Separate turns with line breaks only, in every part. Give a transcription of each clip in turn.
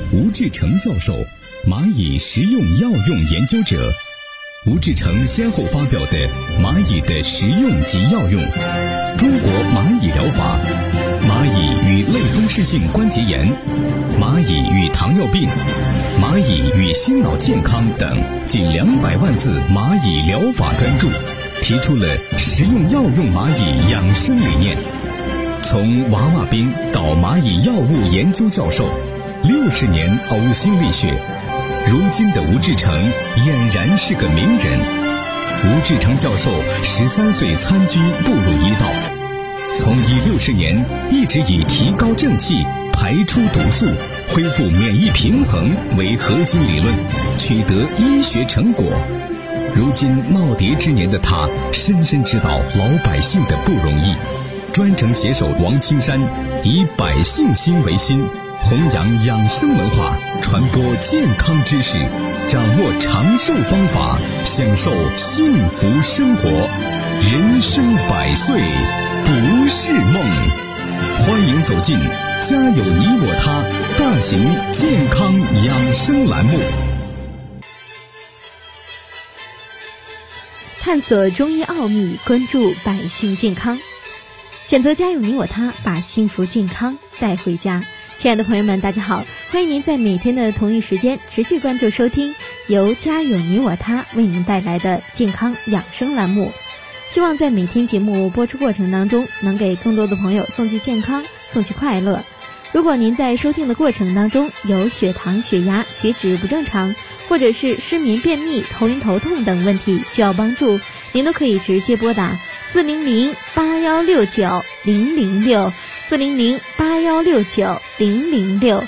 吴志成教授，蚂蚁食用药用研究者。吴志成先后发表的《蚂蚁的食用及药用》、《中国蚂蚁疗法》、《蚂蚁与类风湿性关节炎》、《蚂蚁与糖尿病》、《蚂蚁与心脑健康》等近200万字蚂蚁疗法专著，提出了食用药用蚂蚁养生理念。从娃娃兵到蚂蚁药物研究教授，60年呕心沥血，如今的吴志成俨然是个名人。吴志成教授13岁参军步入医道，从医60年一直以提高正气、排出毒素、恢复免疫平衡为核心理论，取得医学成果。如今耄耋之年的他，深深知道老百姓的不容易，专程携手王青山，以百姓心为心，弘扬养生文化，传播健康知识，掌握长寿方法，享受幸福生活。人生100岁不是梦。欢迎走进家有你我他大型健康养生栏目，
探索中医奥秘，关注百姓健康，选择家有你我他，把幸福健康带回家。亲爱的朋友们，大家好，欢迎您在每天的同一时间持续关注收听由家有你我他为您带来的健康养生栏目。希望在每天节目播出过程当中，能给更多的朋友送去健康，送去快乐。如果您在收听的过程当中有血糖、血压、血脂不正常，或者是失眠、便秘、头晕头痛等问题需要帮助，您都可以直接拨打400-8169-006 400-8169-006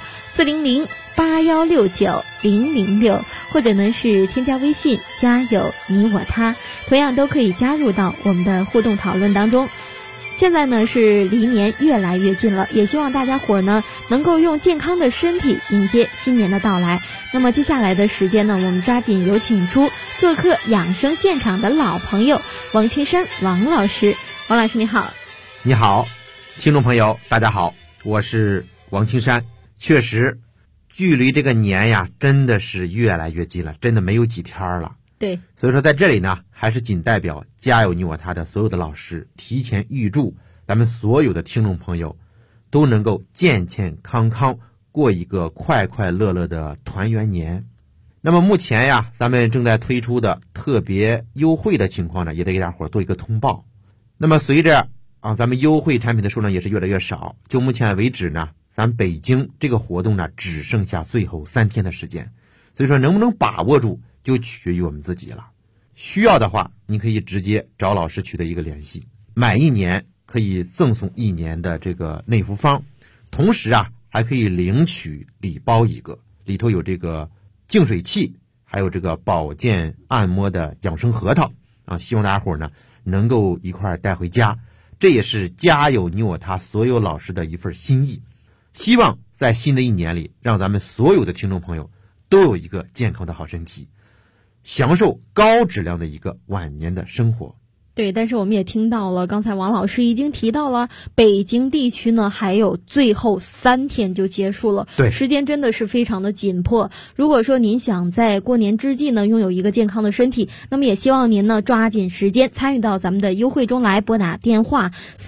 400-8169-006，或者呢是添加微信家有你我他，同样都可以加入到我们的互动讨论当中。现在呢是离年越来越近了，也希望大家伙呢能够用健康的身体迎接新年的到来。那么接下来的时间呢，我们抓紧有请出做客养生现场的老朋友王青山王老师。王老师你好。
你好，听众朋友大家好，我是王青山。确实距离这个年呀真的是越来越近了，真的没有几天了。
对，
所以说在这里呢，还是仅代表家有你我他的所有的老师提前预祝咱们所有的听众朋友都能够健健康康过一个快快乐乐的团圆年。那么目前呀，咱们正在推出的特别优惠的情况呢，也得给大伙做一个通报。那么随着咱们优惠产品的数量也是越来越少，就目前为止呢，咱北京这个活动呢只剩下最后3天的时间，所以说能不能把握住就取决于我们自己了。需要的话你可以直接找老师取得一个联系，买1年可以赠送1年的这个内服方，同时还可以领取礼包1个，里头有这个净水器，还有这个保健按摩的养生核桃希望大家伙呢能够一块带回家，这也是家有你我他所有老师的一份心意。希望在新的1年里，让咱们所有的听众朋友都有一个健康的好身体，享受高质量的一个晚年的生活。
对，但是我们也听到了，刚才王老师已经提到了，北京地区呢还有最后3天就结束了，
对，
时间真的是非常的紧迫。如果说您想在过年之际呢拥有一个健康的身体，那么也希望您呢抓紧时间参与到咱们的优惠中来，拨打电话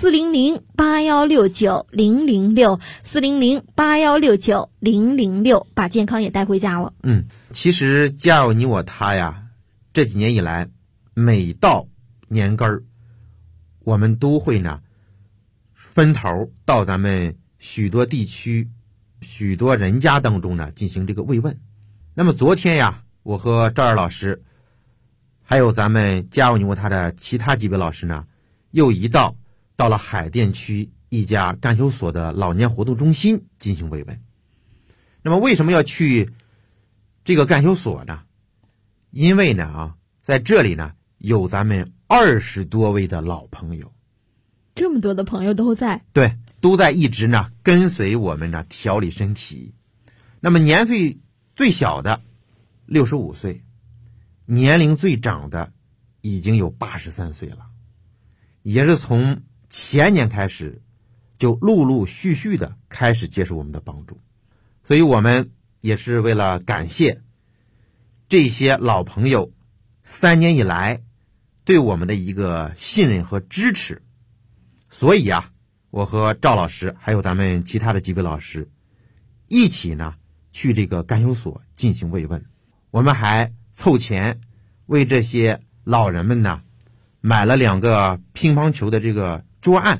400-8169-006 400-8169-006，把健康也带回家了。
其实家有你我他呀，这几年以来，每到年根儿，我们都会呢分头到咱们许多地区、许多人家当中呢进行这个慰问。那么昨天呀，我和赵二老师，还有咱们家有你我他的其他几位老师呢，又到了海淀区一家干休所的老年活动中心进行慰问。那么为什么要去这个干休所呢？因为呢在这里呢有咱们20多位的老朋友，
这么多的朋友都在，
对，都在一直呢跟随我们呢调理身体。那么年岁最小的65岁，年龄最长的已经有83岁了，也是从前年开始就陆陆续续的开始接受我们的帮助。所以我们也是为了感谢这些老朋友3年以来对我们的一个信任和支持，所以啊，我和赵老师还有咱们其他的几位老师一起呢去这个干休所进行慰问。我们还凑钱为这些老人们呢买了2个乒乓球的这个桌案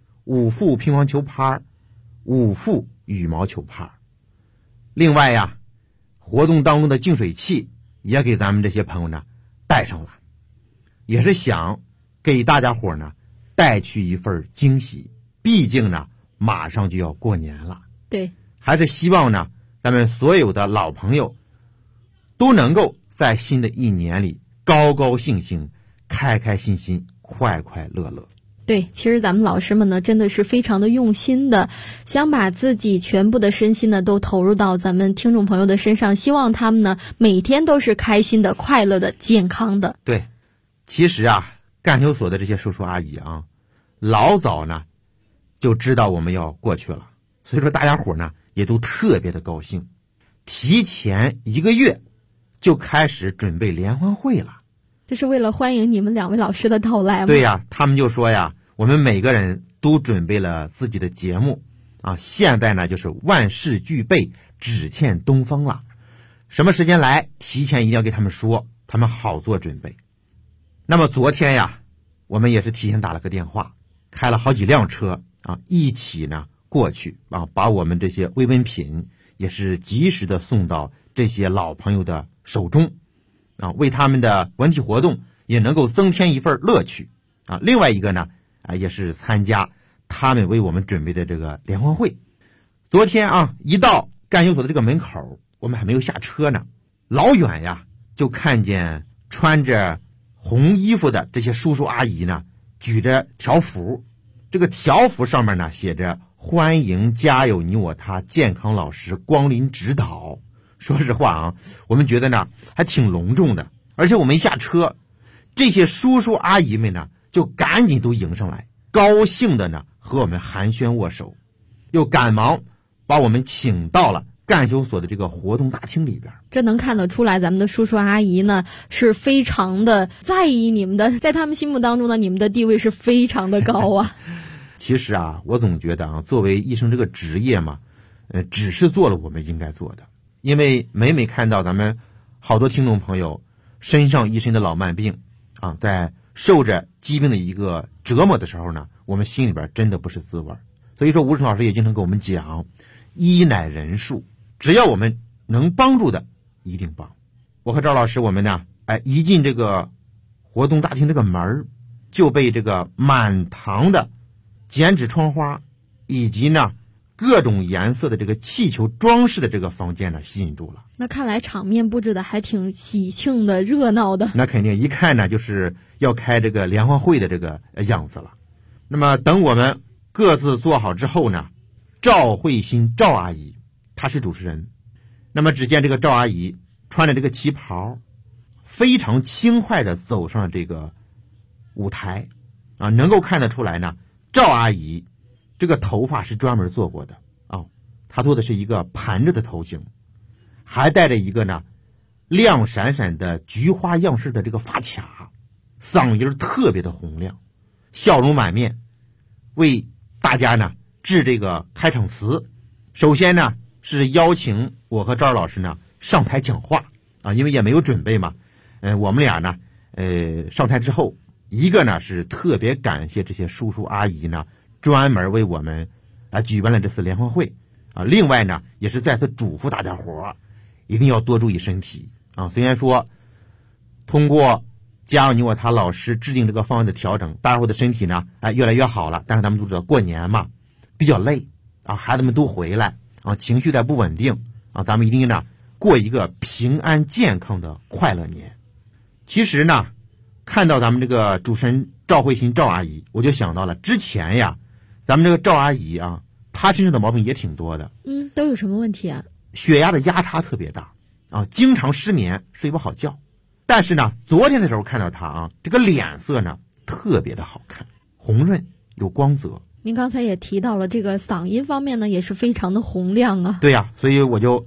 ，5副乒乓球拍，5副羽毛球拍。另外呀，活动当中的净水器也给咱们这些朋友呢带上了，也是想给大家伙呢带去一份惊喜。毕竟呢马上就要过年了，
对，
还是希望呢咱们所有的老朋友都能够在新的一年里高高兴兴、开开心心、快快乐乐。
对，其实咱们老师们呢真的是非常的用心的，想把自己全部的身心呢都投入到咱们听众朋友的身上，希望他们呢每天都是开心的、快乐的、健康的。
对，其实啊，干休所的这些叔叔阿姨啊，老早呢就知道我们要过去了，所以说大家伙呢也都特别的高兴，提前1个月就开始准备联欢会了。
这是为了欢迎你们2位老师的到来吗？
对呀，他们就说呀，我们每个人都准备了自己的节目啊，现在呢就是万事俱备，只欠东风了。什么时间来，提前一定要给他们说，他们好做准备。那么昨天呀，我们也是提前打了个电话，开了好几辆车啊，一起呢过去啊，把我们这些慰问品也是及时的送到这些老朋友的手中啊，为他们的文体活动也能够增添一份乐趣啊。另外一个呢也是参加他们为我们准备的这个联欢会。昨天啊，一到干休所的这个门口，我们还没有下车呢，老远呀就看见穿着红衣服的这些叔叔阿姨呢举着条幅，这个条幅上面呢写着欢迎家有你我他健康老师光临指导。说实话啊，我们觉得呢还挺隆重的，而且我们一下车，这些叔叔阿姨们呢就赶紧都迎上来，高兴的呢和我们寒暄握手，又赶忙把我们请到了干休所的这个活动大厅里边。
这能看得出来，咱们的叔叔阿姨呢是非常的在意你们的，在他们心目当中呢，你们的地位是非常的高啊。
其实啊，我总觉得啊，作为医生这个职业嘛，只是做了我们应该做的。因为每每看到咱们好多听众朋友身上一身的老慢病啊，在受着疾病的一个折磨的时候呢，我们心里边真的不是滋味。所以说吴成老师也经常跟我们讲，医乃人术，只要我们能帮助的一定帮。我和赵老师我们呢一进这个活动大厅这个门，就被这个满堂的剪纸窗花以及呢各种颜色的这个气球装饰的这个房间呢吸引住了。
那看来场面布置的还挺喜庆的、热闹的。
那肯定一看呢就是要开这个联欢会的这个样子了。那么等我们各自坐好之后呢，赵慧欣赵阿姨她是主持人。那么只见这个赵阿姨穿着这个旗袍，非常轻快的走上了这个舞台啊，能够看得出来呢，赵阿姨这个头发是专门做过的啊，她做的是一个盘着的头型，还带着一个呢亮闪闪的菊花样式的这个发卡，嗓音特别的洪亮，笑容满面，为大家呢致这个开场词。首先呢是邀请我和赵老师呢上台讲话啊，因为也没有准备嘛。我们俩呢上台之后，一个呢是特别感谢这些叔叔阿姨呢专门为我们举办了这次联欢会啊。另外呢，也是再次嘱咐大家伙一定要多注意身体啊。虽然说通过家有你我他老师制定这个方案的调整，大家伙的身体呢越来越好了，但是咱们都知道过年嘛比较累啊，孩子们都回来啊，情绪在不稳定啊，咱们一定呢过一个平安健康的快乐年。其实呢，看到咱们这个主持人赵慧欣赵阿姨，我就想到了之前呀，咱们这个赵阿姨啊，她身上的毛病也挺多的。
都有什么问题啊？
血压的压差特别大啊，经常失眠，睡不好觉。但是呢，昨天的时候看到她啊，这个脸色呢特别的好看，红润有光泽。
您刚才也提到了这个嗓音方面呢，也是非常的洪亮啊。
对呀，所以我就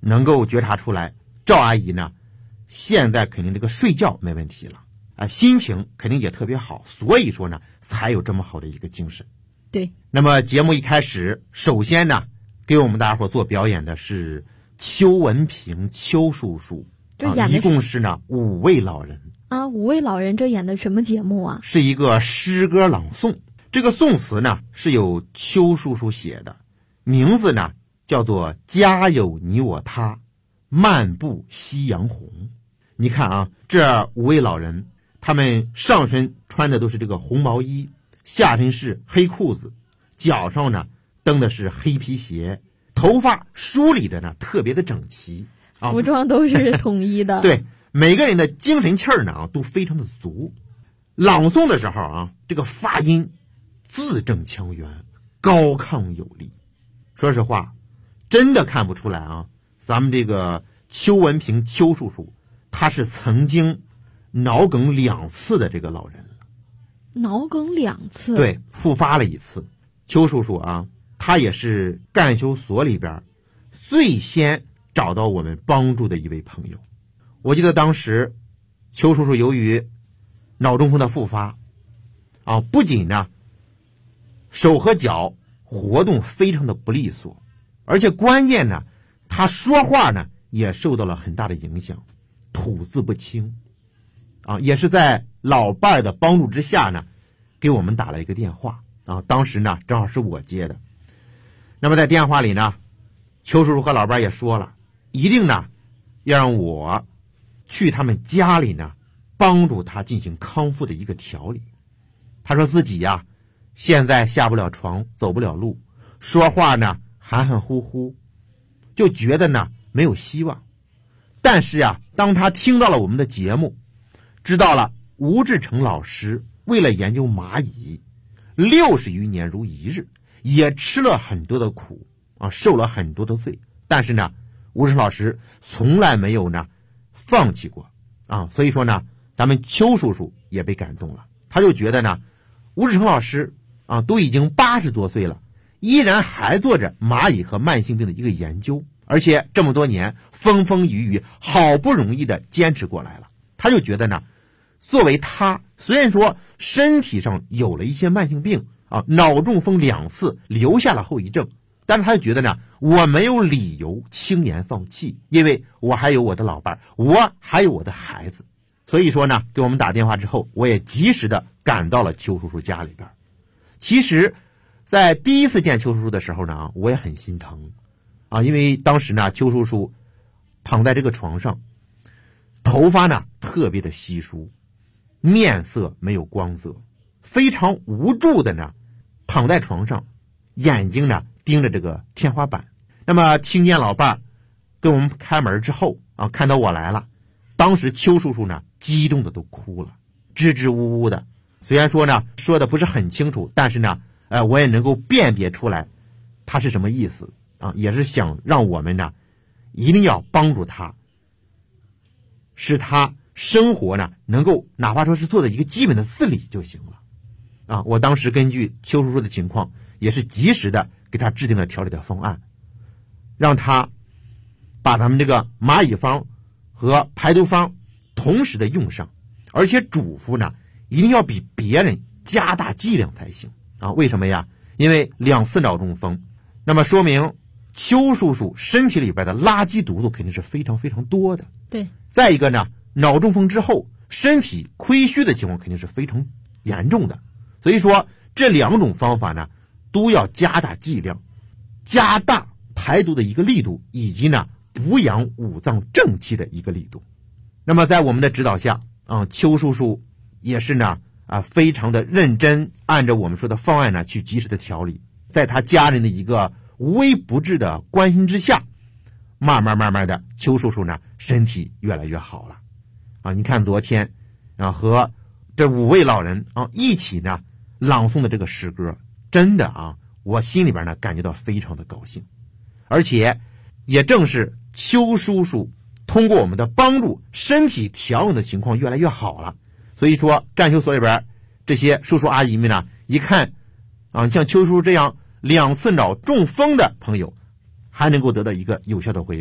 能够觉察出来，赵阿姨呢现在肯定这个睡觉没问题了，心情肯定也特别好，所以说呢才有这么好的一个精神。
对，
那么节目一开始，首先呢给我们大家伙做表演的是邱文平邱叔叔，一共是呢5位老人
啊。5位老人这演的什么节目啊？是
一个诗歌朗诵。这个宋词呢是由邱叔叔写的，名字呢叫做家有你我他，漫步夕阳红。你看啊，这5位老人，他们上身穿的都是这个红毛衣，下身是黑裤子，脚上呢蹬的是黑皮鞋，头发梳理的呢特别的整齐，
服装都是统一的。
对，每个人的精神气儿呢都非常的足。朗诵的时候啊，这个发音字正腔圆，高亢有力。说实话，真的看不出来啊，咱们这个邱文平邱叔叔他是曾经脑梗2次的这个老人了。
脑梗2次？
对，复发了1次。邱叔叔啊，他也是干休所里边最先找到我们帮助的一位朋友。我记得当时邱叔叔由于脑中风的复发不仅呢手和脚活动非常的不利索，而且关键呢他说话呢也受到了很大的影响，吐字不清也是在老伴的帮助之下呢给我们打了一个电话当时呢正好是我接的。那么在电话里呢，邱叔叔和老伴也说了，一定呢要让我去他们家里呢帮助他进行康复的一个调理。他说自己呀现在下不了床，走不了路，说话呢含含糊糊，就觉得呢没有希望。但是当他听到了我们的节目，知道了吴志成老师为了研究蚂蚁60余年如一日，也吃了很多的苦受了很多的罪，但是呢吴志成老师从来没有呢放弃过所以说呢咱们邱叔叔也被感动了。他就觉得呢吴志成老师都已经80多岁了，依然还做着蚂蚁和慢性病的一个研究，而且这么多年风风雨雨好不容易的坚持过来了。他就觉得呢，作为他虽然说身体上有了一些慢性病脑中风2次留下了后遗症，但是他就觉得呢，我没有理由轻言放弃，因为我还有我的老伴，我还有我的孩子。所以说呢，给我们打电话之后，我也及时的赶到了邱叔叔家里边。其实在第一次见邱叔叔的时候呢，我也很心疼因为当时呢邱叔叔躺在这个床上，头发呢特别的稀疏，面色没有光泽，非常无助的呢躺在床上，眼睛呢盯着这个天花板。那么听见老伴跟我们开门之后看到我来了，当时邱叔叔呢激动的都哭了，支支吾吾的。虽然说呢说的不是很清楚，但是呢我也能够辨别出来他是什么意思也是想让我们呢一定要帮助他，使他生活呢能够哪怕说是做的一个基本的自理就行了我当时根据邱叔叔的情况，也是及时的给他制定了调理的方案，让他把咱们这个蚂蚁方和排毒方同时的用上，而且嘱咐呢一定要比别人加大剂量才行为什么呀？因为2次脑中风，那么说明邱叔叔身体里边的垃圾毒素肯定是非常非常多的。
对，
再一个呢，脑中风之后身体亏虚的情况肯定是非常严重的，所以说这2种方法呢都要加大剂量，加大排毒的一个力度，以及呢补养五脏正气的一个力度。那么在我们的指导下邱叔叔也是呢非常的认真，按照我们说的方案呢去及时的调理，在他家人的一个无微不至的关心之下，慢慢的邱叔叔呢身体越来越好了你看昨天和这5位老人一起呢朗诵的这个诗歌，真的我心里边呢感觉到非常的高兴。而且也正是邱叔叔通过我们的帮助，身体调养的情况越来越好了。所以说干休所里边这些叔叔阿姨们呢，一看像邱叔叔这样2次脑中风的朋友还能够得到一个有效的恢复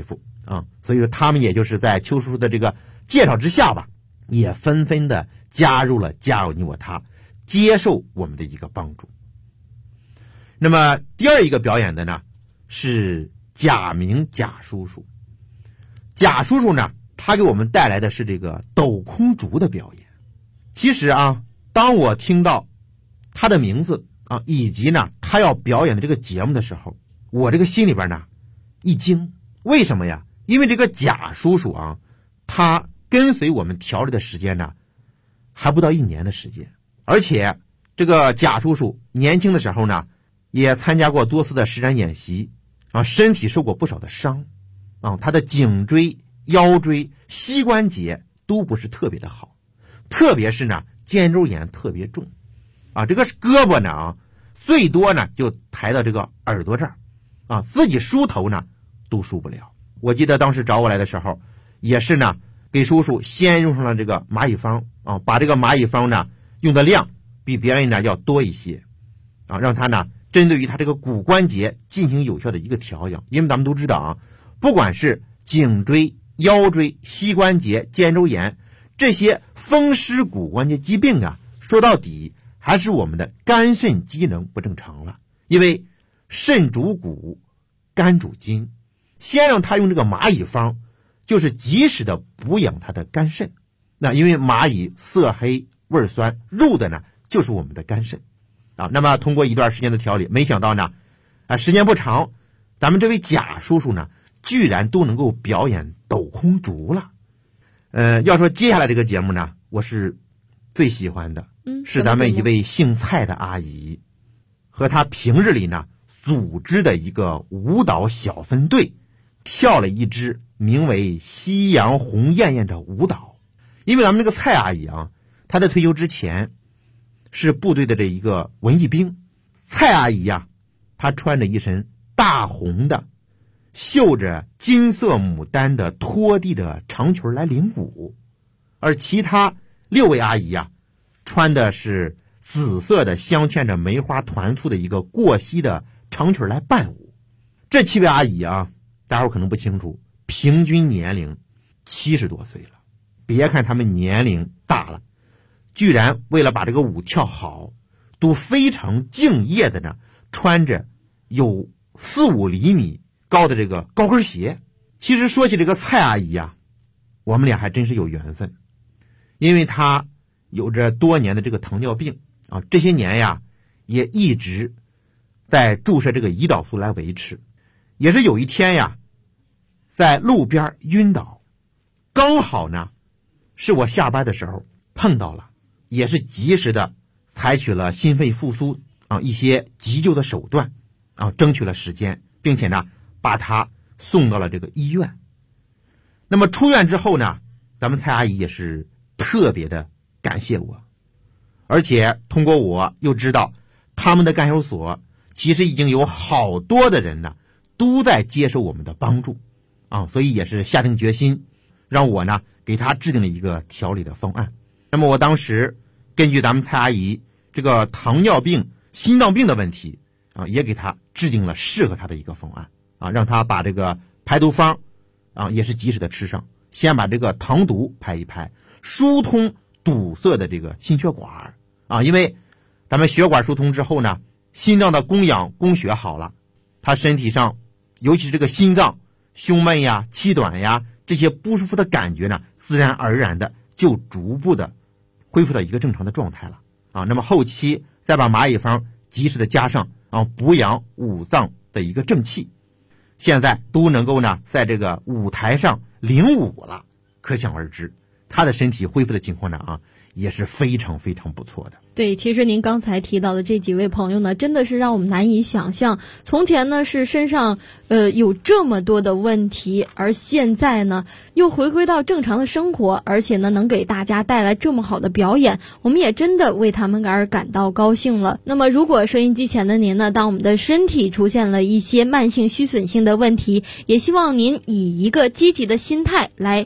所以说他们也就是在邱叔叔的这个介绍之下吧，也纷纷的加入了家有你我他，接受我们的一个帮助。那么第二一个表演的呢是贾明贾叔叔。贾叔叔呢，他给我们带来的是这个抖空竹的表演。其实当我听到他的名字以及呢他要表演的这个节目的时候，我这个心里边呢一惊。为什么呀？因为这个贾叔叔他跟随我们调理的时间呢还不到1年的时间，而且这个贾叔叔年轻的时候呢也参加过多次的实战演习身体受过不少的伤他的颈椎、腰椎、膝关节都不是特别的好，特别是呢肩周炎特别重这个胳膊呢最多呢就抬到这个耳朵这儿自己梳头呢都梳不了。我记得当时找我来的时候，也是呢给叔叔先用上了这个蚂蚁方把这个蚂蚁方呢用的量比别人呢要多一些让他呢针对于他这个骨关节进行有效的一个调养。因为咱们都知道不管是颈椎、腰椎、膝关节、肩周炎这些风湿骨关节疾病说到底还是我们的肝肾机能不正常了。因为肾主骨，肝主筋，先让他用这个蚂蚁方，就是及时的补养他的肝肾。那因为蚂蚁色黑味酸，入的呢就是我们的肝肾那么通过一段时间的调理，没想到呢时间不长，咱们这位贾叔叔呢居然都能够表演抖空竹了。要说接下来这个节目呢，我是最喜欢的是咱们一位姓蔡的阿姨和她平日里呢组织的一个舞蹈小分队跳了一支名为夕阳红艳艳的舞蹈。因为咱们这个蔡阿姨她在退休之前是部队的这一个文艺兵。蔡阿姨她穿着一身大红的绣着金色牡丹的拖地的长裙来领舞，而其他6位阿姨穿的是紫色的镶嵌着梅花团簇的一个过膝的长裙来伴舞。这7位阿姨大伙可能不清楚，平均年龄70多岁了。别看他们年龄大了，居然为了把这个舞跳好，都非常敬业的呢穿着有4-5厘米高的这个高跟鞋。其实说起这个蔡阿姨我们俩还真是有缘分。因为她有着多年的这个糖尿病这些年也一直在注射这个胰岛素来维持。也是有一天在路边晕倒，刚好呢是我下班的时候碰到了，也是及时的采取了心肺复苏一些急救的手段争取了时间，并且呢把他送到了这个医院。那么出院之后呢，咱们蔡阿姨也是特别的感谢我，而且通过我又知道他们的干休所其实已经有好多的人呢都在接受我们的帮助所以也是下定决心让我呢给他制定了一个调理的方案。那么我当时根据咱们蔡阿姨这个糖尿病、心脏病的问题也给他制定了适合他的一个方案让他把这个排毒方也是及时的吃上，先把这个糖毒排一排，疏通堵塞的这个心血管因为咱们血管疏通之后呢，心脏的供氧供血好了，他身体上尤其是这个心脏胸闷气短这些不舒服的感觉呢，自然而然的就逐步的恢复到一个正常的状态了那么后期再把蚂蚁方及时的加上补养五脏的一个正气，现在都能够呢在这个舞台上领舞了。可想而知他的身体恢复的情况呢也是非常非常不错的。
对，其实您刚才提到的这几位朋友呢，真的是让我们难以想象，从前呢是身上有这么多的问题，而现在呢又回归到正常的生活，而且呢能给大家带来这么好的表演，我们也真的为他们而感到高兴了。那么如果收音机前的您呢，当我们的身体出现了一些慢性虚损性的问题，也希望您以一个积极的心态来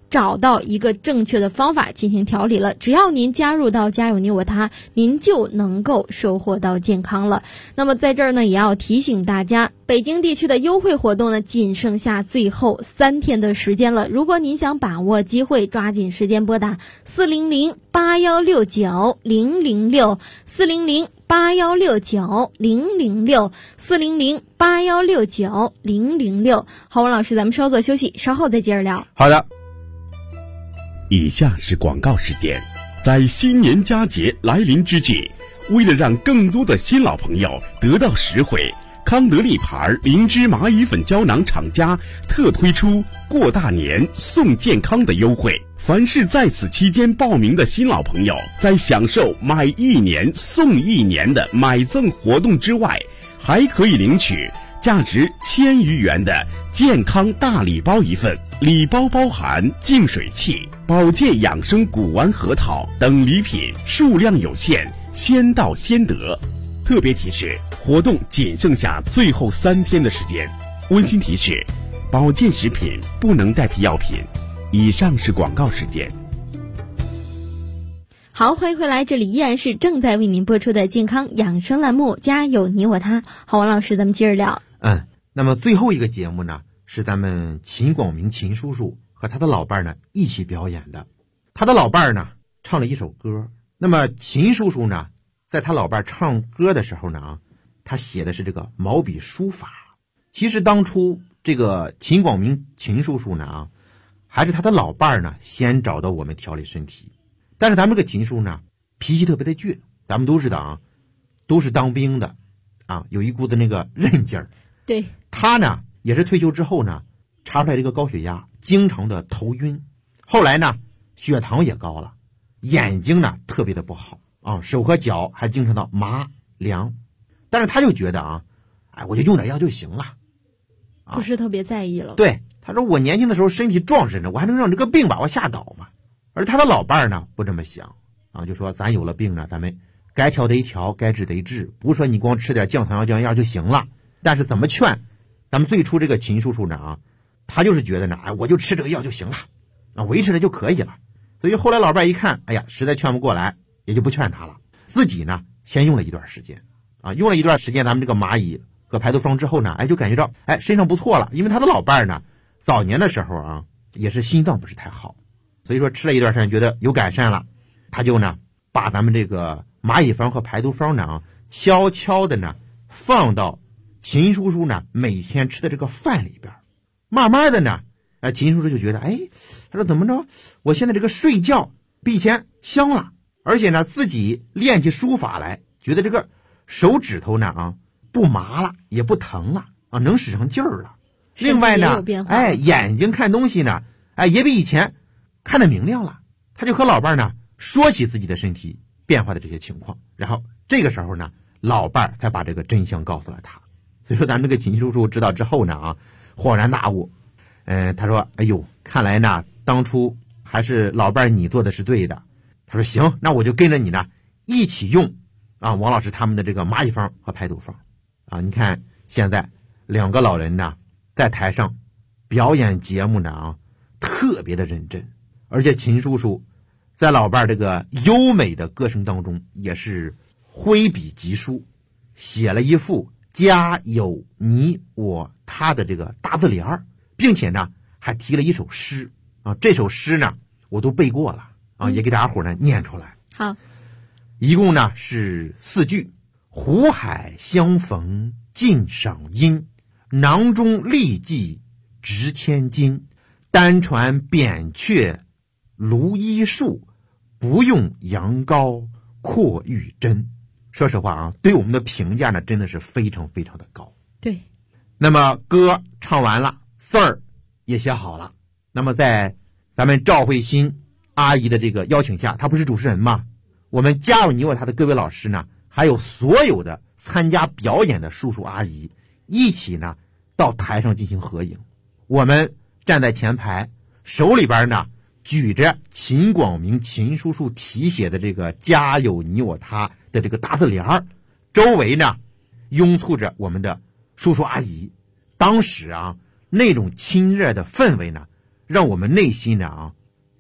找到一个正确的方法进行调理了。只要您加入到家有你我他，您就能够收获到健康了。那么在这儿呢，也要提醒大家，北京地区的优惠活动呢，仅剩下最后3天的时间了。如果您想把握机会，抓紧时间拨打400-8169-006 400-8169-006 400-8169-006。好，王老师，咱们稍作休息，稍后再接着聊。
好的。
以下是广告时间。在新年佳节来临之际，为了让更多的新老朋友得到实惠，康德利牌灵芝蚂蚁粉胶囊厂家特推出过大年送健康的优惠。凡是在此期间报名的新老朋友，在享受买1年送1年的买赠活动之外，还可以领取价值1000余元的健康大礼包一份。礼包包含净水器、保健养生古丸核桃等礼品，数量有限，先到先得。特别提示，活动仅剩下最后3天的时间。温馨提示，保健食品不能代替药品。以上是广告时间。
好，欢迎回来，这里依然是正在为您播出的健康养生栏目，家有你我他。好，王老师，咱们接着聊。
那么最后一个节目呢，是咱们秦广明秦叔叔和他的老伴呢一起表演的。他的老伴呢唱了一首歌，那么秦叔叔呢在他老伴唱歌的时候呢，他写的是这个毛笔书法。其实当初这个秦广明秦叔叔呢还是他的老伴呢先找到我们调理身体。但是咱们这个秦叔呢脾气特别的倔，咱们都知道啊，都是当兵的啊，有一股子那个韧劲儿。
对，
他呢也是退休之后呢查出来这个高血压，经常的头晕，后来呢血糖也高了，眼睛呢特别的不好啊，手和脚还经常的麻凉。但是他就觉得啊，我就用点药就行了，
不是特别在意了。
对，他说我年轻的时候身体壮实着，我还能让这个病把我吓倒吗？而他的老伴呢不这么想啊，就说咱有了病呢，咱们该调得调，该治得治，不是说你光吃点降糖药降压就行了。但是怎么劝，咱们最初这个秦叔叔呢啊，他就是觉得呢，我就吃这个药就行了啊，维持着就可以了。所以后来老伴一看，实在劝不过来，也就不劝他了，自己呢先用了一段时间啊，用了一段时间咱们这个蚂蚁和排毒方之后呢，就感觉到身上不错了。因为他的老伴呢早年的时候啊也是心脏不是太好，所以说吃了一段时间觉得有改善了，他就呢把咱们这个蚂蚁方和排毒方呢悄悄的呢放到秦叔叔呢每天吃的这个饭里边。慢慢的呢秦叔叔就觉得他说怎么着，我现在这个睡觉比以前香了，而且呢自己练起书法来，觉得这个手指头呢不麻了，也不疼了啊，能使上劲儿了。另外呢眼睛看东西呢也比以前看得明亮了。他就和老伴呢说起自己的身体变化的这些情况，然后这个时候呢老伴才把这个真相告诉了他。所以说咱们这个秦叔叔知道之后呢恍然大悟。他说看来呢当初还是老伴你做的是对的。他说行，那我就跟着你呢一起用王老师他们的这个蚂蚁方和排毒方你看现在2个老人呢在台上表演节目呢特别的认真，而且秦叔叔在老伴这个优美的歌声当中也是挥笔疾书，写了一副家有你我他的这个大字联，并且呢还提了一首诗这首诗呢我都背过了也给大家伙呢念出来。
好，
一共呢是4句。湖海相逢尽赏阴，囊中利计值千金，单传扁鹊芦衣树，不用羊羔阔玉针。说实话对我们的评价呢真的是非常非常的高。
对，
那么歌唱完了，字儿也写好了。那么在咱们赵慧欣阿姨的这个邀请下，她不是主持人吗？我们家有你我他的各位老师呢，还有所有的参加表演的叔叔阿姨一起呢到台上进行合影。我们站在前排，手里边呢举着秦广明秦叔叔题写的这个家有你我他的这个大字联，周围呢拥簇着我们的叔叔阿姨。当时那种亲热的氛围呢让我们内心呢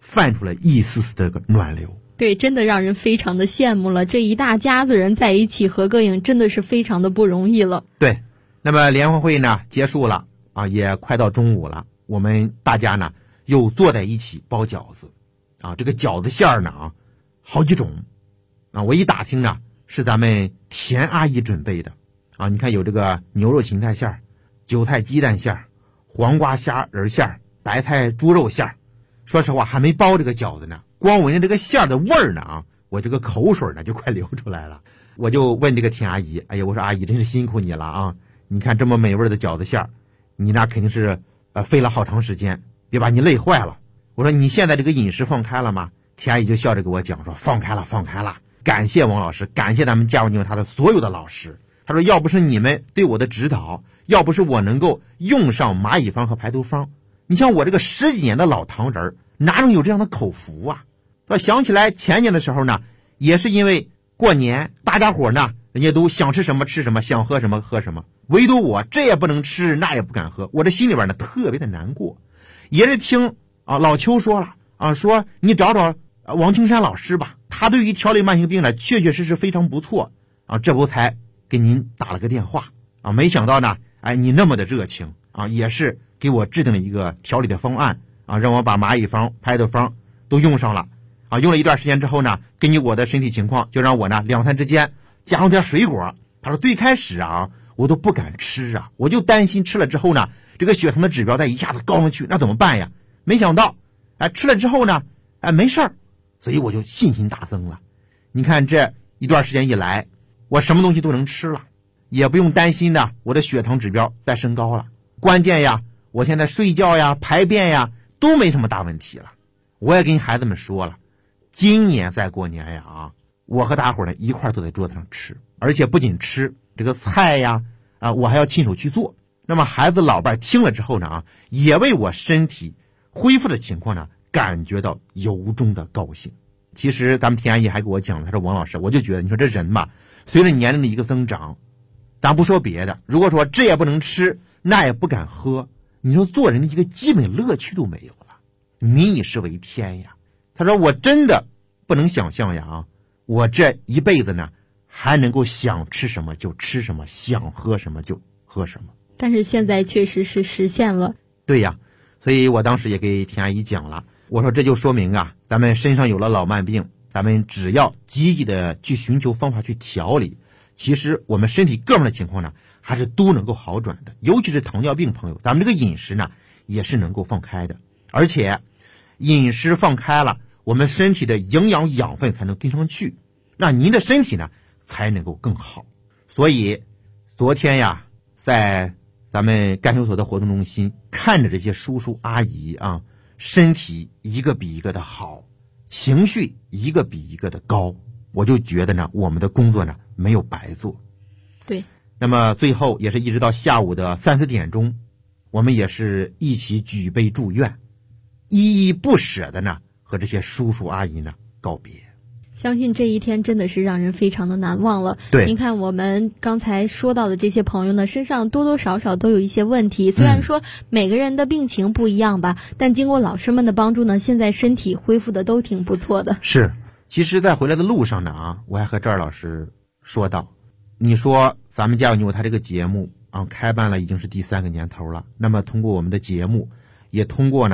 泛出了一丝丝的个暖流。
对，真的让人非常的羡慕了。这一大家子人在一起合个影，真的是非常的不容易了。
对，那么联欢会呢结束了啊，也快到中午了，我们大家呢又坐在一起包饺子啊。这个饺子馅儿呢啊，好几种啊。我一打听呢，是咱们田阿姨准备的啊。你看有这个牛肉芹菜馅儿、韭菜鸡蛋馅儿、黄瓜虾仁馅儿、白菜猪肉馅儿。说实话，还没包这个饺子呢，光闻着这个馅儿的味儿呢啊，我这个口水呢就快流出来了。我就问这个田阿姨，哎呀，我说阿姨真是辛苦你了啊！你看这么美味的饺子馅儿，你那肯定是费了好长时间，别把你累坏了。我说你现在这个饮食放开了吗？田阿姨就笑着给我讲说放开了，放开了。感谢王老师，感谢咱们家有你有他的所有的老师。他说要不是你们对我的指导，要不是我能够用上蚂蚁方和排毒方，你像我这个10几年的老糖人哪能有这样的口福啊？想起来前年的时候呢，也是因为过年大家伙呢人家都想吃什么吃什么，想喝什么喝什么，唯独我这也不能吃那也不敢喝，我这心里边呢特别的难过。也是听老邱说了啊，说你找找王青山老师吧，他对于调理慢性病呢确确实实非常不错啊，这不才给您打了个电话啊，没想到呢你那么的热情啊，也是给我制定了一个调理的方案啊，让我把蚂蚁方排毒方都用上了啊。用了一段时间之后呢，根据我的身体情况，就让我呢2餐之间加上点水果。他说最开始啊我都不敢吃啊，我就担心吃了之后呢这个血糖的指标再一下子高上去，那怎么办呀？没想到吃了之后呢没事儿，所以我就信心大增了。你看这一段时间以来，我什么东西都能吃了，也不用担心呢我的血糖指标再升高了。关键呀，我现在睡觉呀排便呀都没什么大问题了。我也跟孩子们说了，今年再过年呀我和大伙呢一块坐在桌子上吃，而且不仅吃这个菜呀我还要亲手去做。那么孩子老伴听了之后呢也为我身体恢复的情况呢感觉到由衷的高兴。其实咱们田阿姨还给我讲了，他说王老师，我就觉得你说这人嘛，随着年龄的一个增长，咱不说别的，如果说这也不能吃那也不敢喝，你说做人的一个基本乐趣都没有了，民以食为天呀。他说我真的不能想象呀我这一辈子呢还能够想吃什么就吃什么，想喝什么就喝什么。
但是现在确实是实现了。
对呀，所以我当时也给田阿姨讲了，我说这就说明咱们身上有了老慢病，咱们只要积极的去寻求方法去调理，其实我们身体各方面的情况呢还是都能够好转的。尤其是糖尿病朋友，咱们这个饮食呢也是能够放开的，而且饮食放开了，我们身体的营养养分才能跟上去，那您的身体呢才能够更好。所以昨天呀在咱们干休所的活动中心看着这些叔叔阿姨身体一个比一个的好，情绪一个比一个的高，我就觉得呢我们的工作呢没有白做。
对，
那么最后也是一直到下午的3、4点钟，我们也是一起举杯祝愿，依依不舍的呢和这些叔叔阿姨呢告别。
相信这一天真的是让人非常的难忘了。
对，
您看我们刚才说到的这些朋友呢，身上多多少少都有一些问题，虽然说每个人的病情不一样吧，但经过老师们的帮助呢，现在身体恢复的都挺不错的。
是，其实在回来的路上呢我还和赵老师说到，你说咱们家有你有他这个节目开办了已经是第3个年头了，那么通过我们的节目，也通过呢